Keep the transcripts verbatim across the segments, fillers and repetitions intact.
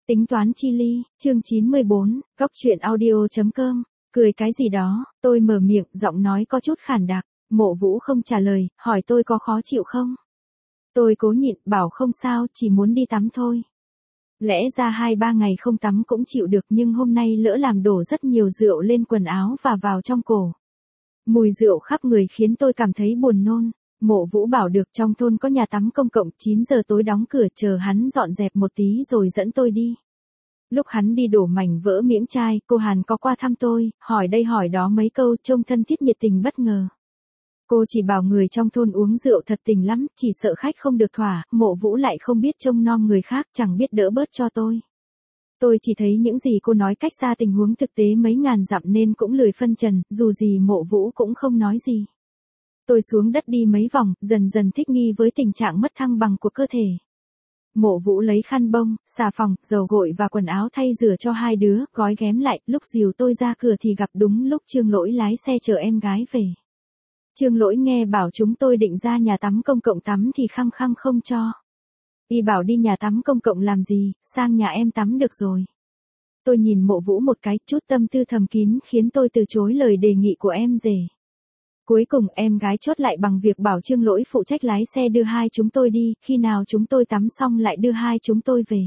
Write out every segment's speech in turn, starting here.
Tính toán chi ly, chương chín mươi bốn, góc truyện audio.com, cười cái gì đó, tôi mở miệng, giọng nói có chút khản đặc, Mộ Vũ không trả lời, hỏi tôi có khó chịu không? Tôi cố nhịn, bảo không sao, chỉ muốn đi tắm thôi. Lẽ ra hai ba ngày không tắm cũng chịu được nhưng hôm nay lỡ làm đổ rất nhiều rượu lên quần áo và vào trong cổ. Mùi rượu khắp người khiến tôi cảm thấy buồn nôn. Mộ Vũ bảo được trong thôn có nhà tắm công cộng, chín giờ tối đóng cửa, chờ hắn dọn dẹp một tí rồi dẫn tôi đi. Lúc hắn đi đổ mảnh vỡ miếng chai, cô Hàn có qua thăm tôi, hỏi đây hỏi đó mấy câu, trông thân thiết nhiệt tình bất ngờ. Cô chỉ bảo người trong thôn uống rượu thật tình lắm, chỉ sợ khách không được thỏa. Mộ Vũ lại không biết trông nom người khác, chẳng biết đỡ bớt cho tôi. Tôi chỉ thấy những gì cô nói cách xa tình huống thực tế mấy ngàn dặm nên cũng lười phân trần, dù gì Mộ Vũ cũng không nói gì. Tôi xuống đất đi mấy vòng, dần dần thích nghi với tình trạng mất thăng bằng của cơ thể. Mộ Vũ lấy khăn bông, xà phòng, dầu gội và quần áo thay rửa cho hai đứa, gói ghém lại. Lúc dìu tôi ra cửa thì gặp đúng lúc Trương Lỗi lái xe chở em gái về. Trương Lỗi nghe bảo chúng tôi định ra nhà tắm công cộng tắm thì khăng khăng không cho. Y bảo đi nhà tắm công cộng làm gì, sang nhà em tắm được rồi. Tôi nhìn Mộ Vũ một cái, chút tâm tư thầm kín khiến tôi từ chối lời đề nghị của em rể. Cuối cùng em gái chốt lại bằng việc bảo Trương Lỗi phụ trách lái xe đưa hai chúng tôi đi, khi nào chúng tôi tắm xong lại đưa hai chúng tôi về.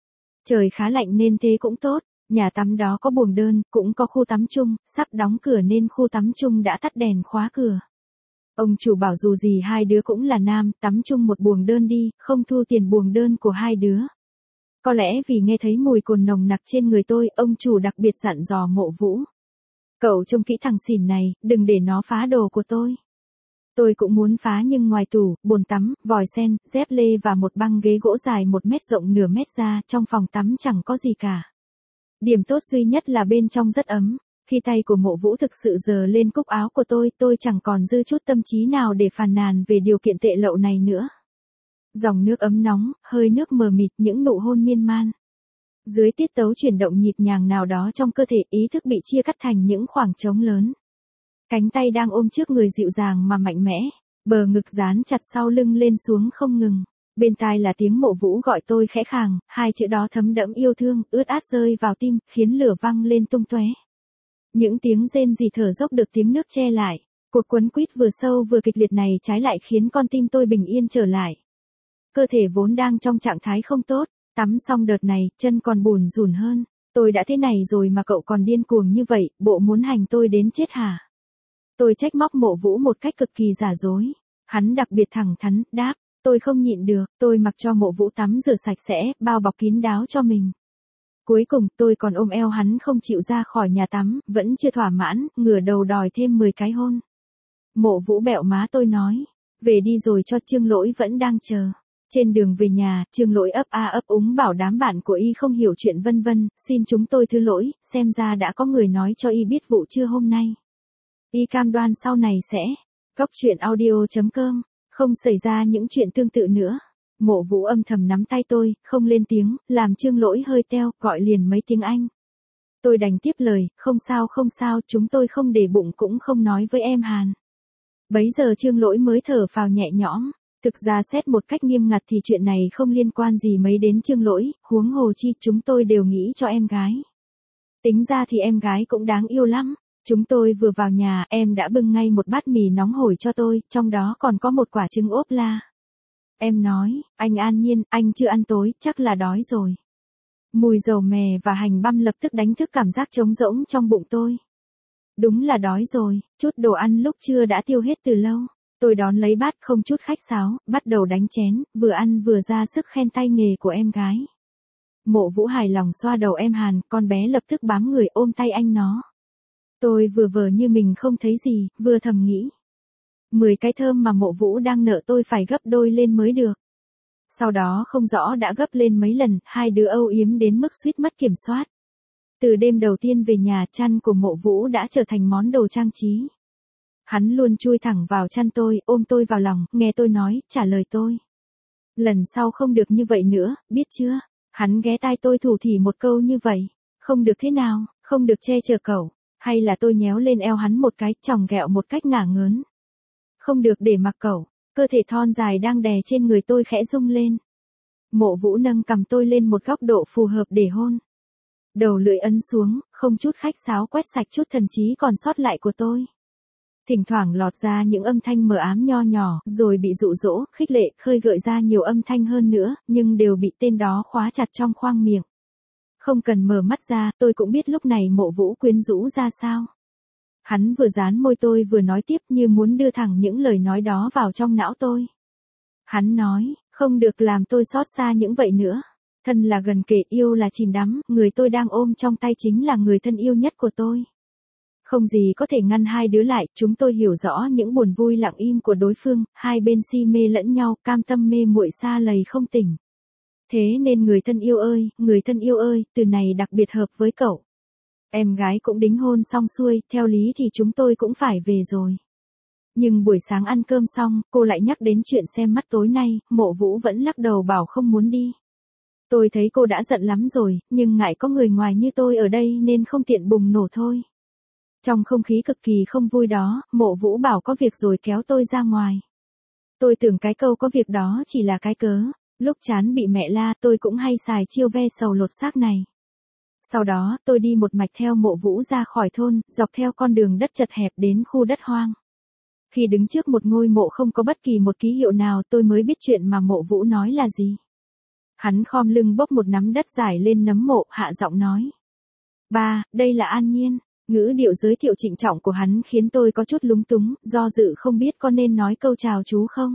Trời khá lạnh nên thế cũng tốt, nhà tắm đó có buồng đơn, cũng có khu tắm chung, sắp đóng cửa nên khu tắm chung đã tắt đèn khóa cửa. Ông chủ bảo dù gì hai đứa cũng là nam, tắm chung một buồng đơn đi, không thu tiền buồng đơn của hai đứa. Có lẽ vì nghe thấy mùi cồn nồng nặc trên người tôi, ông chủ đặc biệt dặn dò Mộ Vũ. Cậu trông kỹ thằng xỉn này, đừng để nó phá đồ của tôi. Tôi cũng muốn phá nhưng ngoài tủ, bồn tắm, vòi sen, dép lê và một băng ghế gỗ dài một mét rộng nửa mét ra, trong phòng tắm chẳng có gì cả. Điểm tốt duy nhất là bên trong rất ấm. Khi tay của Mộ Vũ thực sự giơ lên cúc áo của tôi, tôi chẳng còn dư chút tâm trí nào để phàn nàn về điều kiện tệ lậu này nữa. Dòng nước ấm nóng, hơi nước mờ mịt, những nụ hôn miên man. Dưới tiết tấu chuyển động nhịp nhàng nào đó trong cơ thể, ý thức bị chia cắt thành những khoảng trống lớn. Cánh tay đang ôm trước người dịu dàng mà mạnh mẽ, bờ ngực dán chặt sau lưng lên xuống không ngừng. Bên tai là tiếng Mộ Vũ gọi tôi khẽ khàng, hai chữ đó thấm đẫm yêu thương, ướt át rơi vào tim, khiến lửa văng lên tung tóe. Những tiếng rên rỉ thở dốc được tiếng nước che lại. Cuộc quấn quýt vừa sâu vừa kịch liệt này trái lại khiến con tim tôi bình yên trở lại. Cơ thể vốn đang trong trạng thái không tốt, tắm xong đợt này, chân còn bùn rùn hơn. Tôi đã thế này rồi mà cậu còn điên cuồng như vậy, bộ muốn hành tôi đến chết hả? Tôi trách móc Mộ Vũ một cách cực kỳ giả dối. Hắn đặc biệt thẳng thắn, đáp, tôi không nhịn được, tôi mặc cho Mộ Vũ tắm rửa sạch sẽ, bao bọc kín đáo cho mình. Cuối cùng tôi còn ôm eo hắn không chịu ra khỏi nhà tắm, vẫn chưa thỏa mãn, ngửa đầu đòi thêm mười cái hôn. Mộ Vũ bẹo má tôi nói, về đi rồi cho Trương Lỗi vẫn đang chờ. Trên đường về nhà, Trương Lỗi ấp a ấp úng bảo đám bạn của y không hiểu chuyện vân vân, xin chúng tôi thứ lỗi, xem ra đã có người nói cho y biết vụ trưa hôm nay. Y cam đoan sau này sẽ, góc truyện audio.com, không xảy ra những chuyện tương tự nữa. Mộ Vũ âm thầm nắm tay tôi, không lên tiếng, làm Trương Lỗi hơi teo, gọi liền mấy tiếng Anh. Tôi đành tiếp lời, không sao không sao, chúng tôi không để bụng cũng không nói với em Hàn. Bấy giờ Trương Lỗi mới thở phào nhẹ nhõm. Thực ra xét một cách nghiêm ngặt thì chuyện này không liên quan gì mấy đến Trương Lỗi, huống hồ chi chúng tôi đều nghĩ cho em gái. Tính ra thì em gái cũng đáng yêu lắm. Chúng tôi vừa vào nhà, em đã bưng ngay một bát mì nóng hổi cho tôi, trong đó còn có một quả trứng ốp la. Em nói, anh An Nhiên, anh chưa ăn tối, chắc là đói rồi. Mùi dầu mè và hành băm lập tức đánh thức cảm giác trống rỗng trong bụng tôi. Đúng là đói rồi, chút đồ ăn lúc trưa đã tiêu hết từ lâu. Tôi đón lấy bát không chút khách sáo, bắt đầu đánh chén, vừa ăn vừa ra sức khen tay nghề của em gái. Mộ Vũ hài lòng xoa đầu em Hàn, con bé lập tức bám người ôm tay anh nó. Tôi vừa vờ như mình không thấy gì, vừa thầm nghĩ. Mười cái thơm mà Mộ Vũ đang nợ tôi phải gấp đôi lên mới được. Sau đó không rõ đã gấp lên mấy lần, hai đứa âu yếm đến mức suýt mất kiểm soát. Từ đêm đầu tiên về nhà, chăn của Mộ Vũ đã trở thành món đồ trang trí. Hắn luôn chui thẳng vào chăn tôi, ôm tôi vào lòng, nghe tôi nói, trả lời tôi. Lần sau không được như vậy nữa, biết chưa? Hắn ghé tai tôi thủ thỉ một câu như vậy. Không được thế nào, không được che chở cậu. Hay là tôi nhéo lên eo hắn một cái, chòng ghẹo một cách ngả ngớn. Không được để mặc cậu. Cơ thể thon dài đang đè trên người tôi khẽ rung lên. Mộ Vũ nâng cầm tôi lên một góc độ phù hợp để hôn. Đầu lưỡi ấn xuống, không chút khách sáo quét sạch chút thần trí còn sót lại của tôi. Thỉnh thoảng lọt ra những âm thanh mờ ám nho nhỏ, rồi bị dụ dỗ, khích lệ, khơi gợi ra nhiều âm thanh hơn nữa, nhưng đều bị tên đó khóa chặt trong khoang miệng. Không cần mở mắt ra, tôi cũng biết lúc này Mộ Vũ quyến rũ ra sao. Hắn vừa dán môi tôi vừa nói tiếp như muốn đưa thẳng những lời nói đó vào trong não tôi. Hắn nói, không được làm tôi xót xa những vậy nữa. Thân là gần kề, yêu là chìm đắm, người tôi đang ôm trong tay chính là người thân yêu nhất của tôi. Không gì có thể ngăn hai đứa lại, chúng tôi hiểu rõ những buồn vui lặng im của đối phương, hai bên si mê lẫn nhau, cam tâm mê muội xa lầy không tỉnh. Thế nên người thân yêu ơi, người thân yêu ơi, từ này đặc biệt hợp với cậu. Em gái cũng đính hôn xong xuôi, theo lý thì chúng tôi cũng phải về rồi. Nhưng buổi sáng ăn cơm xong, cô lại nhắc đến chuyện xem mắt tối nay, Mộ Vũ vẫn lắc đầu bảo không muốn đi. Tôi thấy cô đã giận lắm rồi, nhưng ngại có người ngoài như tôi ở đây nên không tiện bùng nổ thôi. Trong không khí cực kỳ không vui đó, Mộ Vũ bảo có việc rồi kéo tôi ra ngoài. Tôi tưởng cái câu có việc đó chỉ là cái cớ, lúc chán bị mẹ la tôi cũng hay xài chiêu ve sầu lột xác này. Sau đó, tôi đi một mạch theo Mộ Vũ ra khỏi thôn, dọc theo con đường đất chật hẹp đến khu đất hoang. Khi đứng trước một ngôi mộ không có bất kỳ một ký hiệu nào tôi mới biết chuyện mà Mộ Vũ nói là gì. Hắn khom lưng bốc một nắm đất dài lên nấm mộ, hạ giọng nói. Ba, đây là An Nhiên. Ngữ điệu giới thiệu trịnh trọng của hắn khiến tôi có chút lúng túng, do dự không biết có nên nói câu chào chú không.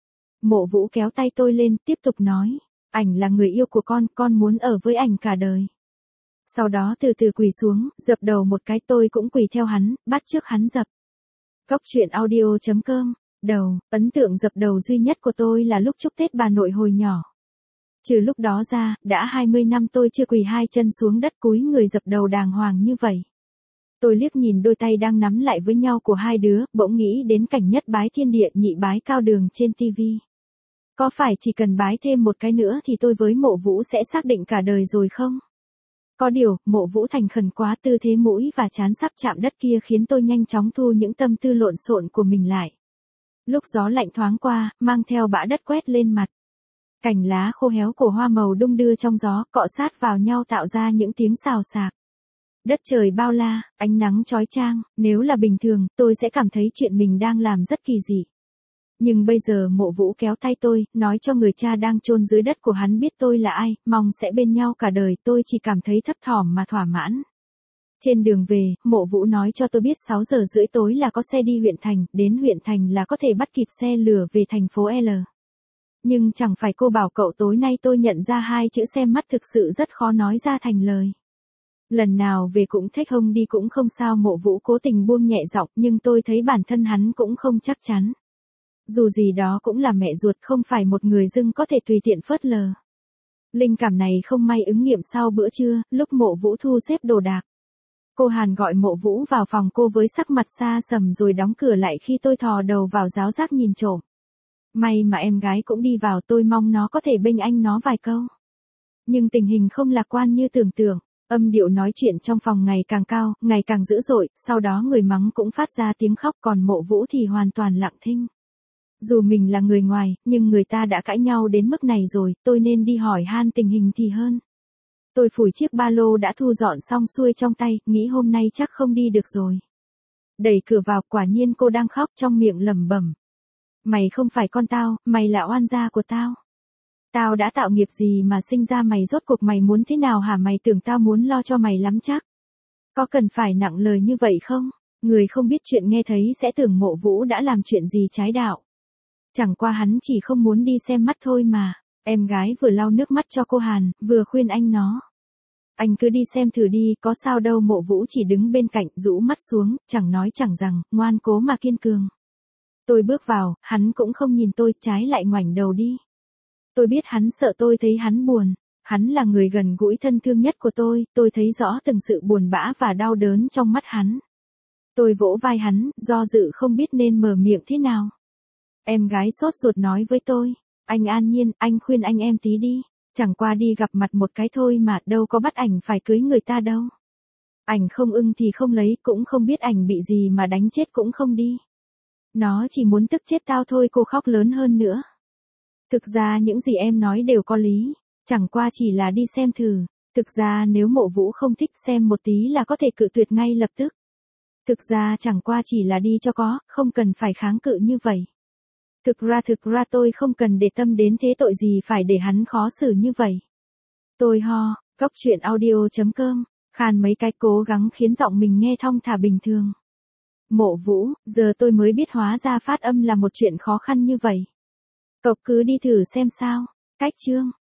Mộ Vũ kéo tay tôi lên, tiếp tục nói. Ảnh là người yêu của con, con muốn ở với ảnh cả đời. Sau đó từ từ quỳ xuống, dập đầu một cái, tôi cũng quỳ theo hắn, bắt chước hắn dập. Góc truyện audio chấm com, đầu, ấn tượng dập đầu duy nhất của tôi là lúc chúc Tết bà nội hồi nhỏ. Trừ lúc đó ra, đã hai mươi năm tôi chưa quỳ hai chân xuống đất cúi người dập đầu đàng hoàng như vậy. Tôi liếc nhìn đôi tay đang nắm lại với nhau của hai đứa, bỗng nghĩ đến cảnh nhất bái thiên địa nhị bái cao đường trên tivi. Có phải chỉ cần bái thêm một cái nữa thì tôi với Mộ Vũ sẽ xác định cả đời rồi không? Có điều, Mộ Vũ thành khẩn quá, tư thế mũi và trán sắp chạm đất kia khiến tôi nhanh chóng thu những tâm tư lộn xộn của mình lại. Lúc gió lạnh thoáng qua, mang theo bã đất quét lên mặt. Cành lá khô héo của hoa màu đung đưa trong gió, cọ sát vào nhau tạo ra những tiếng xào xạc. Đất trời bao la, ánh nắng chói chang, nếu là bình thường, tôi sẽ cảm thấy chuyện mình đang làm rất kỳ dị. Nhưng bây giờ Mộ Vũ kéo tay tôi, nói cho người cha đang chôn dưới đất của hắn biết tôi là ai, mong sẽ bên nhau cả đời, tôi chỉ cảm thấy thấp thỏm mà thỏa mãn. Trên đường về, Mộ Vũ nói cho tôi biết sáu giờ rưỡi tối là có xe đi huyện thành, đến huyện thành là có thể bắt kịp xe lửa về thành phố L. Nhưng chẳng phải cô bảo cậu tối nay, tôi nhận ra hai chữ xem mắt thực sự rất khó nói ra thành lời. Lần nào về cũng thếch hông đi cũng không sao, Mộ Vũ cố tình buông nhẹ giọng, nhưng tôi thấy bản thân hắn cũng không chắc chắn. Dù gì đó cũng là mẹ ruột, không phải một người dưng có thể tùy tiện phớt lờ. Linh cảm này không may ứng nghiệm sau bữa trưa, lúc Mộ Vũ thu xếp đồ đạc. Cô Hàn gọi Mộ Vũ vào phòng cô với sắc mặt xa sầm rồi đóng cửa lại khi tôi thò đầu vào ráo rác nhìn trộm. May mà em gái cũng đi vào, tôi mong nó có thể bênh anh nó vài câu. Nhưng tình hình không lạc quan như tưởng tượng. Âm điệu nói chuyện trong phòng ngày càng cao, ngày càng dữ dội, sau đó người mắng cũng phát ra tiếng khóc, còn Mộ Vũ thì hoàn toàn lặng thinh. Dù mình là người ngoài, nhưng người ta đã cãi nhau đến mức này rồi, tôi nên đi hỏi han tình hình thì hơn. Tôi phủi chiếc ba lô đã thu dọn xong xuôi trong tay, nghĩ hôm nay chắc không đi được rồi. Đẩy cửa vào, quả nhiên cô đang khóc, trong miệng lẩm bẩm. Mày không phải con tao, mày là oan gia của tao. Tao đã tạo nghiệp gì mà sinh ra mày, rốt cuộc mày muốn thế nào hả? Mày tưởng tao muốn lo cho mày lắm chắc. Có cần phải nặng lời như vậy không? Người không biết chuyện nghe thấy sẽ tưởng Mộ Vũ đã làm chuyện gì trái đạo. Chẳng qua hắn chỉ không muốn đi xem mắt thôi mà. Em gái vừa lau nước mắt cho cô Hàn, vừa khuyên anh nó. Anh cứ đi xem thử đi, có sao đâu. Mộ Vũ chỉ đứng bên cạnh, rũ mắt xuống, chẳng nói chẳng rằng, ngoan cố mà kiên cường. Tôi bước vào, hắn cũng không nhìn tôi, trái lại ngoảnh đầu đi. Tôi biết hắn sợ tôi thấy hắn buồn. Hắn là người gần gũi thân thương nhất của tôi, tôi thấy rõ từng sự buồn bã và đau đớn trong mắt hắn. Tôi vỗ vai hắn, do dự không biết nên mở miệng thế nào. Em gái sốt ruột nói với tôi, anh An Nhiên, anh khuyên anh em tí đi. Chẳng qua đi gặp mặt một cái thôi mà, đâu có bắt ảnh phải cưới người ta đâu. Ảnh không ưng thì không lấy, cũng không biết ảnh bị gì mà đánh chết cũng không đi. Nó chỉ muốn tức chết tao thôi. Cô khóc lớn hơn nữa. Thực ra những gì em nói đều có lý, chẳng qua chỉ là đi xem thử. Thực ra nếu Mộ Vũ không thích xem một tí là có thể cự tuyệt ngay lập tức. Thực ra chẳng qua chỉ là đi cho có, không cần phải kháng cự như vậy. Thực ra thực ra tôi không cần để tâm đến thế tội gì phải để hắn khó xử như vậy. Tôi ho, Góc Chuyện Audio chấm com, khan mấy cái cố gắng khiến giọng mình nghe thong thả bình thường. Mộ Vũ, giờ tôi mới biết hóa ra phát âm là một chuyện khó khăn như vậy. Cậu cứ đi thử xem sao. Cách chương.